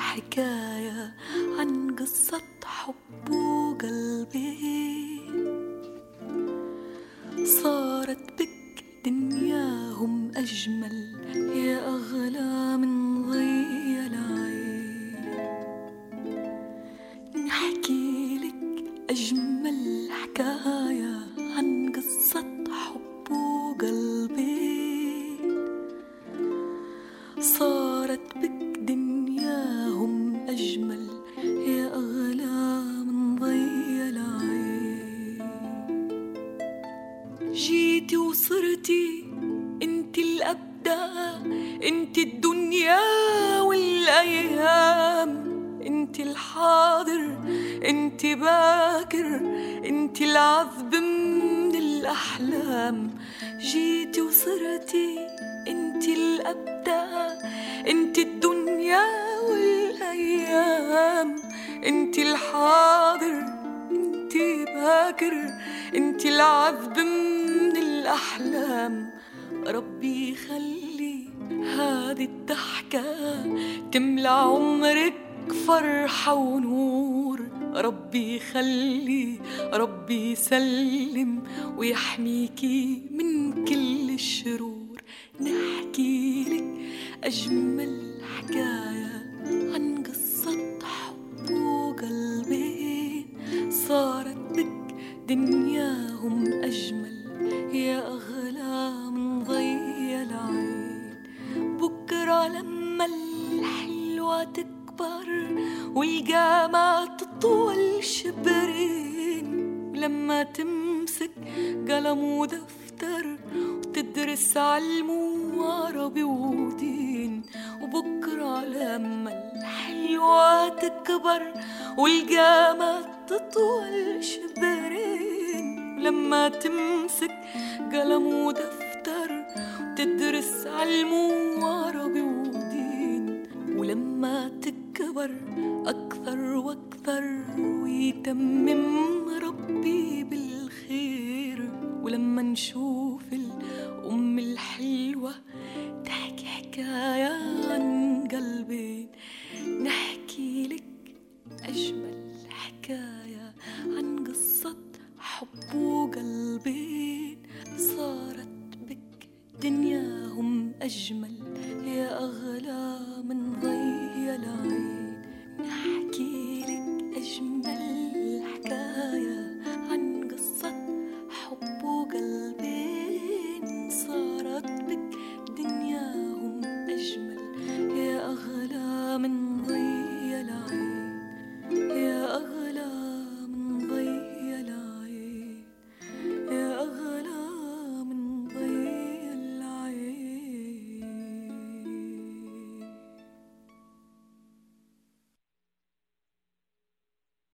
حكاية عن قصة حب وقلبي صارت بك دنياهم أجمل يا أغلى من ضي العين. نحكي لك أجمل حكاية عن قصة حب وقلبي صارت بك دنياهم أجمل يا أغلى من ضي العين. جيتي وصرتي انت الأبدع، انت الدنيا والأيام، انت الحاضر انت باكر، انت العذب من الأحلام. جيتي وصرتي انت الأبدع، انت الدنيا والأيام، انت الحاضر انت باكر، انت العذب من الأحلام. ربي يخلي هذه الضحكة تملى عمرك فرحة ونور. ربي يخلي، ربي يسلم ويحميكي من كل الشرور. نحكي لك أجمل حكاية عن قصة حب وقلبين صارت بك دنياهم أجمل يا أغلى من ضي العين. بكرة لما الحلوة تكبر والجامعة تطول شبرين، لما تمسك قلم ودفتر وتدرس علم وعربي ودين. وبكرة لما الحلوة تكبر والجامعة تطول شبرين، لما تمسك قلم ودفتر وتدرس علم وعربي ودين. ولما تكبر أكثر وأكثر ويتمم ربي بالخير. ولما نشوف الأم الحلوة تحكي حكاية عن قلبين، نحكي لك أجمل حكاية عن قصة حب وقلبين صارت بك دنياهم أجمل يا أغلى